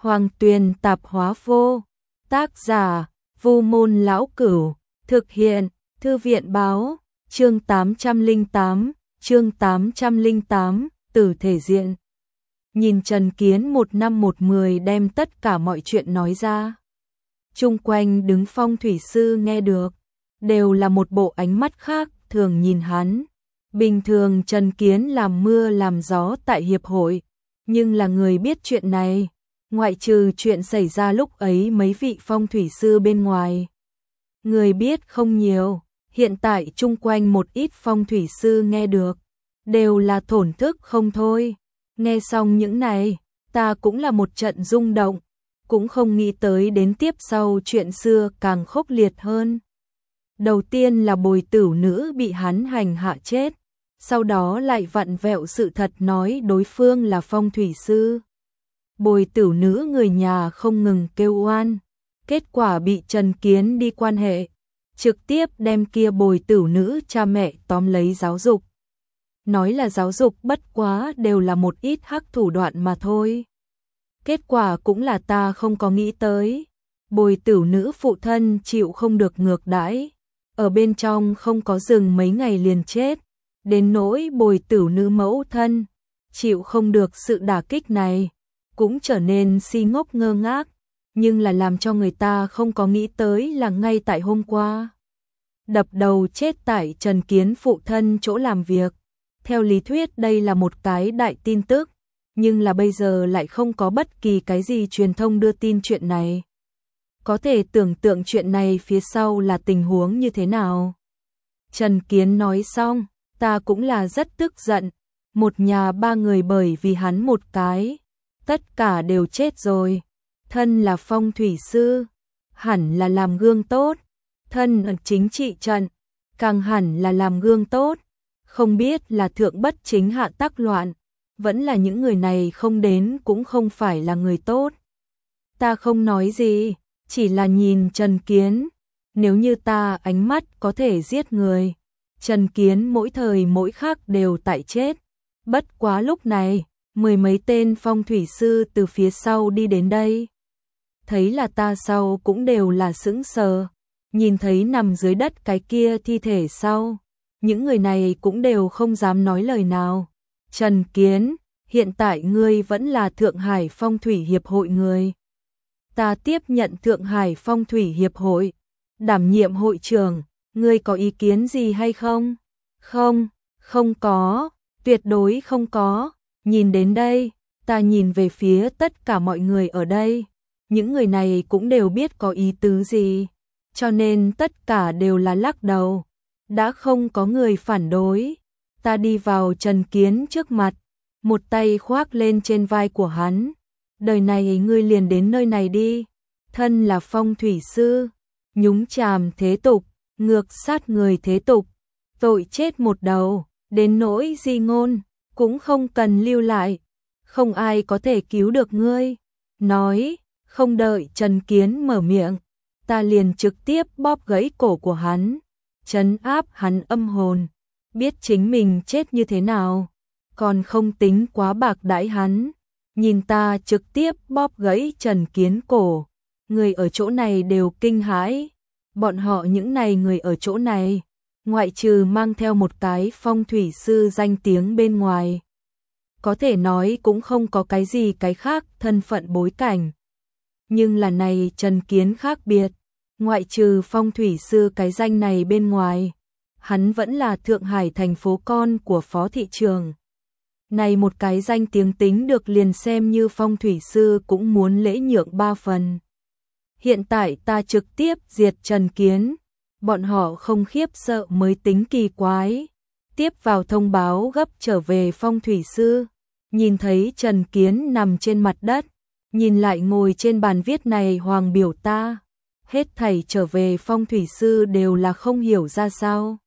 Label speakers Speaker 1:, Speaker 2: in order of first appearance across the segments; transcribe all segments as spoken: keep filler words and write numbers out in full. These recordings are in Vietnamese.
Speaker 1: Hoàng Tuyền Tạp Hóa Vô. Tác giả: Vu Môn Lão Cửu. Thực hiện: Thư viện báo. Chương tám trăm lẻ tám, chương tám trăm lẻ tám, Tử thể diện. Nhìn Trần Kiến một năm một mười đem tất cả mọi chuyện nói ra. Chung quanh đứng phong thủy sư nghe được, đều là một bộ ánh mắt khác thường nhìn hắn. Bình thường Trần Kiến làm mưa làm gió tại hiệp hội, nhưng là người biết chuyện này, ngoại trừ chuyện xảy ra lúc ấy mấy vị phong thủy sư bên ngoài. Người biết không nhiều, hiện tại chung quanh một ít phong thủy sư nghe được, đều là thổn thức không thôi. Nghe xong những này, ta cũng là một trận rung động, cũng không nghĩ tới đến tiếp sau chuyện xưa càng khốc liệt hơn. Đầu tiên là Bồi Tửu Nữ bị hắn hành hạ chết, sau đó lại vặn vẹo sự thật nói đối phương là phong thủy sư. Bồi Tửu Nữ người nhà không ngừng kêu oan, kết quả bị Trần Kiến đi quan hệ, trực tiếp đem kia Bồi Tửu Nữ cha mẹ tóm lấy giáo dục. Nói là giáo dục bất quá đều là một ít hắc thủ đoạn mà thôi. Kết quả cũng là ta không có nghĩ tới. Bồi Tửu Nữ phụ thân chịu không được ngược đãi, ở bên trong không có dừng mấy ngày liền chết. Đến nỗi Bồi Tửu Nữ mẫu thân, chịu không được sự đả kích này, cũng trở nên si ngốc ngơ ngác. Nhưng là làm cho người ta không có nghĩ tới là ngay tại hôm qua, đập đầu chết tại Trần Kiến phụ thân chỗ làm việc. Theo lý thuyết đây là một cái đại tin tức, nhưng là bây giờ lại không có bất kỳ cái gì truyền thông đưa tin chuyện này. Có thể tưởng tượng chuyện này phía sau là tình huống như thế nào. Trần Kiến nói xong, ta cũng là rất tức giận. Một nhà ba người bởi vì hắn một cái, tất cả đều chết rồi. Thân là phong thủy sư, hẳn là làm gương tốt. Thân ở chính trị trận, càng hẳn là làm gương tốt. Không biết là thượng bất chính hạ tắc loạn, vẫn là những người này không đến cũng không phải là người tốt. Ta không nói gì, chỉ là nhìn Trần Kiến. Nếu như ta ánh mắt có thể giết người, Trần Kiến mỗi thời mỗi khắc đều tại chết. Bất quá lúc này, mười mấy tên phong thủy sư từ phía sau đi đến đây. Thấy là ta sau cũng đều là sững sờ, nhìn thấy nằm dưới đất cái kia thi thể sau. Những người này cũng đều không dám nói lời nào. Trần Kiến, hiện tại ngươi vẫn là Thượng Hải Phong Thủy Hiệp hội người. Ta tiếp nhận Thượng Hải Phong Thủy Hiệp hội, đảm nhiệm hội trưởng, ngươi có ý kiến gì hay không? Không, không có, tuyệt đối không có. Nhìn đến đây, ta nhìn về phía tất cả mọi người ở đây. Những người này cũng đều biết có ý tứ gì, cho nên tất cả đều là lắc đầu. Đã không có người phản đối, ta đi vào Trần Kiến trước mặt, một tay khoác lên trên vai của hắn. Đời này ngươi liền đến nơi này đi, thân là phong thủy sư, nhúng chàm thế tục, ngược sát người thế tục, tội chết một đầu, đến nỗi di ngôn, cũng không cần lưu lại, không ai có thể cứu được ngươi. Nói, không đợi Trần Kiến mở miệng, ta liền trực tiếp bóp gãy cổ của hắn. Trấn áp hắn âm hồn, biết chính mình chết như thế nào, còn không tính quá bạc đãi hắn. Nhìn ta trực tiếp bóp gãy Trần Kiến cổ, người ở chỗ này đều kinh hãi. Bọn họ những này người ở chỗ này, ngoại trừ mang theo một cái phong thủy sư danh tiếng bên ngoài, có thể nói cũng không có cái gì cái khác thân phận bối cảnh. Nhưng là này Trần Kiến khác biệt. Ngoại trừ phong thủy sư cái danh này bên ngoài, hắn vẫn là Thượng Hải thành phố con của phó thị trường. Này một cái danh tiếng tính được liền xem như phong thủy sư cũng muốn lễ nhượng ba phần. Hiện tại ta trực tiếp diệt Trần Kiến, bọn họ không khiếp sợ mới tính kỳ quái. Tiếp vào thông báo gấp trở về phong thủy sư, nhìn thấy Trần Kiến nằm trên mặt đất, nhìn lại ngồi trên bàn viết này hoàng biểu ta. Hết thảy trở về phong thủy sư đều là không hiểu ra sao.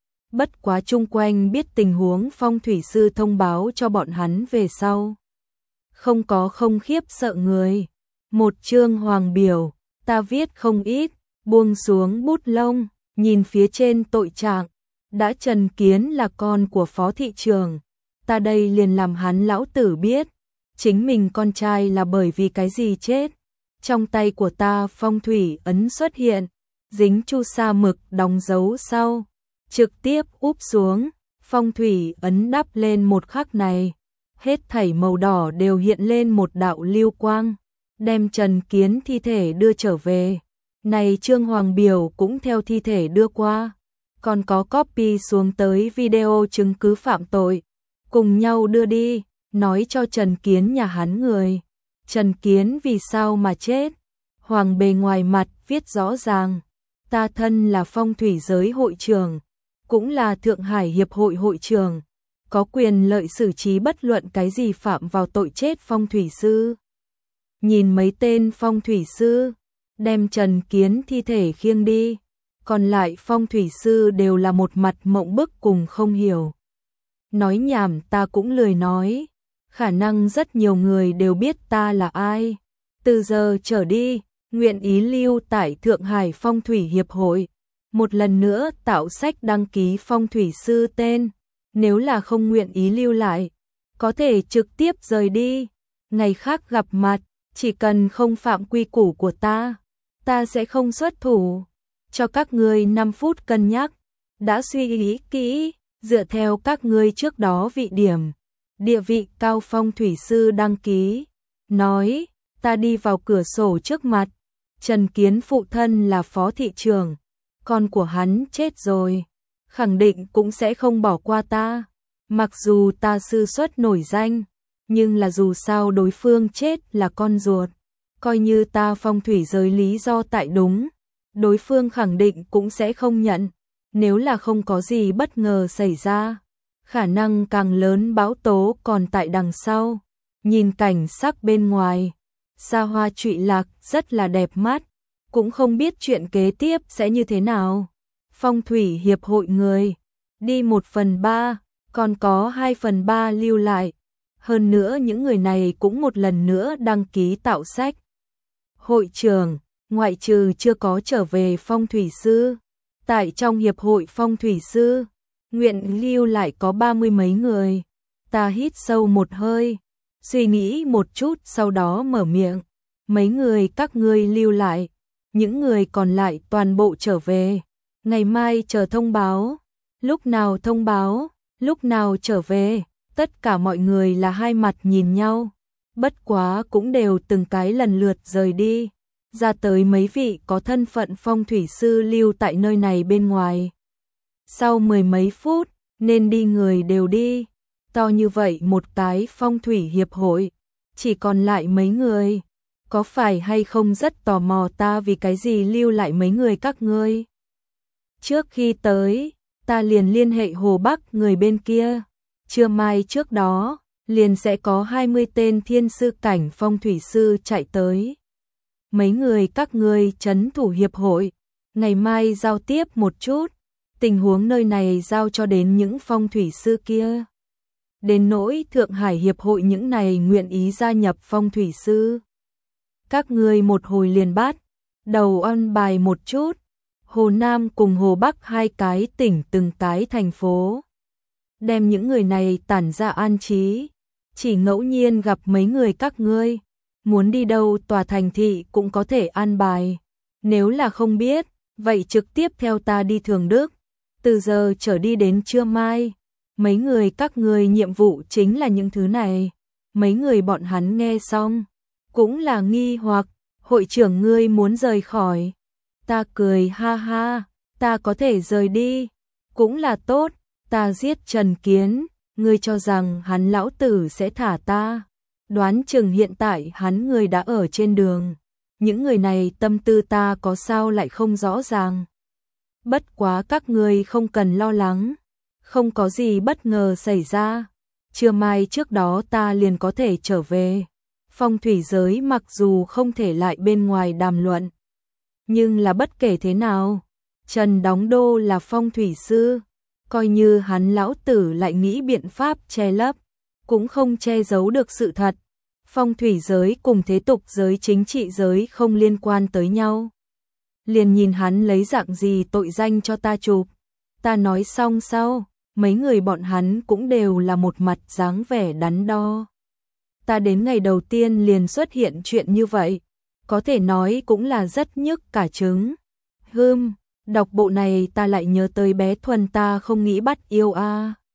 Speaker 1: Bất quá chung quanh biết tình huống phong thủy sư thông báo cho bọn hắn về sau. Không có không khiếp sợ người. Một chương hoàng biểu, ta viết không ít, buông xuống bút lông, nhìn phía trên tội trạng. Đã Trần Kiến là con của phó thị trường, ta đây liền làm hắn lão tử biết. chính mình con trai là bởi vì cái gì chết. Trong tay của ta phong thủy ấn xuất hiện, dính chu sa mực đóng dấu sau, trực tiếp úp xuống, phong thủy ấn đắp lên một khắc này. Hết thảy màu đỏ đều hiện lên một đạo lưu quang, đem Trần Kiến thi thể đưa trở về. Này Trương Hoàng Biểu cũng theo thi thể đưa qua, còn có copy xuống tới video chứng cứ phạm tội, cùng nhau đưa đi, nói cho Trần Kiến nhà hắn người. Trần Kiến vì sao mà chết? Hoàng bề ngoài mặt viết rõ ràng, ta thân là phong thủy giới hội trưởng, cũng là Thượng Hải Hiệp hội hội trưởng, có quyền lợi xử trí bất luận cái gì phạm vào tội chết phong thủy sư. Nhìn mấy tên phong thủy sư, đem Trần Kiến thi thể khiêng đi, còn lại phong thủy sư đều là một mặt mộng bức cùng không hiểu. Nói nhảm ta cũng lười nói, khả năng rất nhiều người đều biết ta là ai. Từ giờ trở đi, nguyện ý lưu tại Thượng Hải Phong Thủy Hiệp hội, một lần nữa tạo sách đăng ký phong thủy sư tên, nếu là không nguyện ý lưu lại, có thể trực tiếp rời đi, ngày khác gặp mặt, chỉ cần không phạm quy củ của ta, ta sẽ không xuất thủ. Cho các ngươi năm phút cân nhắc, đã suy nghĩ kỹ, dựa theo các ngươi trước đó vị điểm, địa vị cao phong thủy sư đăng ký, nói, ta đi vào cửa sổ trước mặt, Trần Kiến phụ thân là phó thị trưởng, con của hắn chết rồi, khẳng định cũng sẽ không bỏ qua ta, mặc dù ta sư xuất nổi danh, nhưng là dù sao đối phương chết là con ruột, coi như ta phong thủy giới lý do tại đúng, đối phương khẳng định cũng sẽ không nhận, nếu là không có gì bất ngờ xảy ra, khả năng càng lớn báo tố còn tại đằng sau. Nhìn cảnh sắc bên ngoài, xa hoa trụy lạc rất là đẹp mắt, cũng không biết chuyện kế tiếp sẽ như thế nào. Phong thủy hiệp hội người, đi một phần ba, còn có hai phần ba lưu lại. Hơn nữa những người này cũng một lần nữa đăng ký tạo sách. Hội trưởng, ngoại trừ chưa có trở về phong thủy sư, tại trong hiệp hội phong thủy sư, nguyện lưu lại có ba mươi mấy người. Ta hít sâu một hơi, suy nghĩ một chút sau đó mở miệng. Mấy người các ngươi lưu lại, những người còn lại toàn bộ trở về. Ngày mai chờ thông báo, lúc nào thông báo, lúc nào trở về. Tất cả mọi người là hai mặt nhìn nhau, bất quá cũng đều từng cái lần lượt rời đi. Ra tới mấy vị có thân phận phong thủy sư lưu tại nơi này bên ngoài. Sau mười mấy phút, nên đi người đều đi. To như vậy một cái phong thủy hiệp hội, chỉ còn lại mấy người. Có phải hay không rất tò mò ta vì cái gì lưu lại mấy người các ngươi? Trước khi tới, ta liền liên hệ Hồ Bắc người bên kia. Trưa mai trước đó, liền sẽ có hai mươi tên thiên sư cảnh phong thủy sư chạy tới. Mấy người các ngươi trấn thủ hiệp hội, ngày mai giao tiếp một chút, tình huống nơi này giao cho đến những phong thủy sư kia. Đến nỗi Thượng Hải hiệp hội những này nguyện ý gia nhập phong thủy sư. Các ngươi một hồi liền bắt, đầu ăn bài một chút, Hồ Nam cùng Hồ Bắc hai cái tỉnh từng cái thành phố. Đem những người này tản ra an trí, chỉ ngẫu nhiên gặp mấy người các ngươi, muốn đi đâu tòa thành thị cũng có thể an bài. Nếu là không biết, vậy trực tiếp theo ta đi Thường Đức, từ giờ trở đi đến trưa mai. Mấy người các ngươi nhiệm vụ chính là những thứ này. Mấy người bọn hắn nghe xong, cũng là nghi hoặc, hội trưởng ngươi muốn rời khỏi. Ta cười ha ha, ta có thể rời đi, cũng là tốt. Ta giết Trần Kiến, ngươi cho rằng hắn lão tử sẽ thả ta. Đoán chừng hiện tại hắn người đã ở trên đường. Những người này tâm tư ta có sao lại không rõ ràng. Bất quá các ngươi không cần lo lắng, không có gì bất ngờ xảy ra. Trưa mai trước đó ta liền có thể trở về. Phong thủy giới mặc dù không thể lại bên ngoài đàm luận, nhưng là bất kể thế nào, Trần Đóng Đô là phong thủy sư. Coi như hắn lão tử lại nghĩ biện pháp che lấp, cũng không che giấu được sự thật. Phong thủy giới cùng thế tục giới chính trị giới không liên quan tới nhau. Liền nhìn hắn lấy dạng gì tội danh cho ta chụp. Ta nói xong sau, mấy người bọn hắn cũng đều là một mặt dáng vẻ đắn đo. ta đến ngày đầu tiên liền xuất hiện chuyện như vậy, có thể nói cũng là rất nhức cả trứng. Hừm, đọc bộ này ta lại nhớ tới bé Thuần ta không nghĩ bắt yêu a.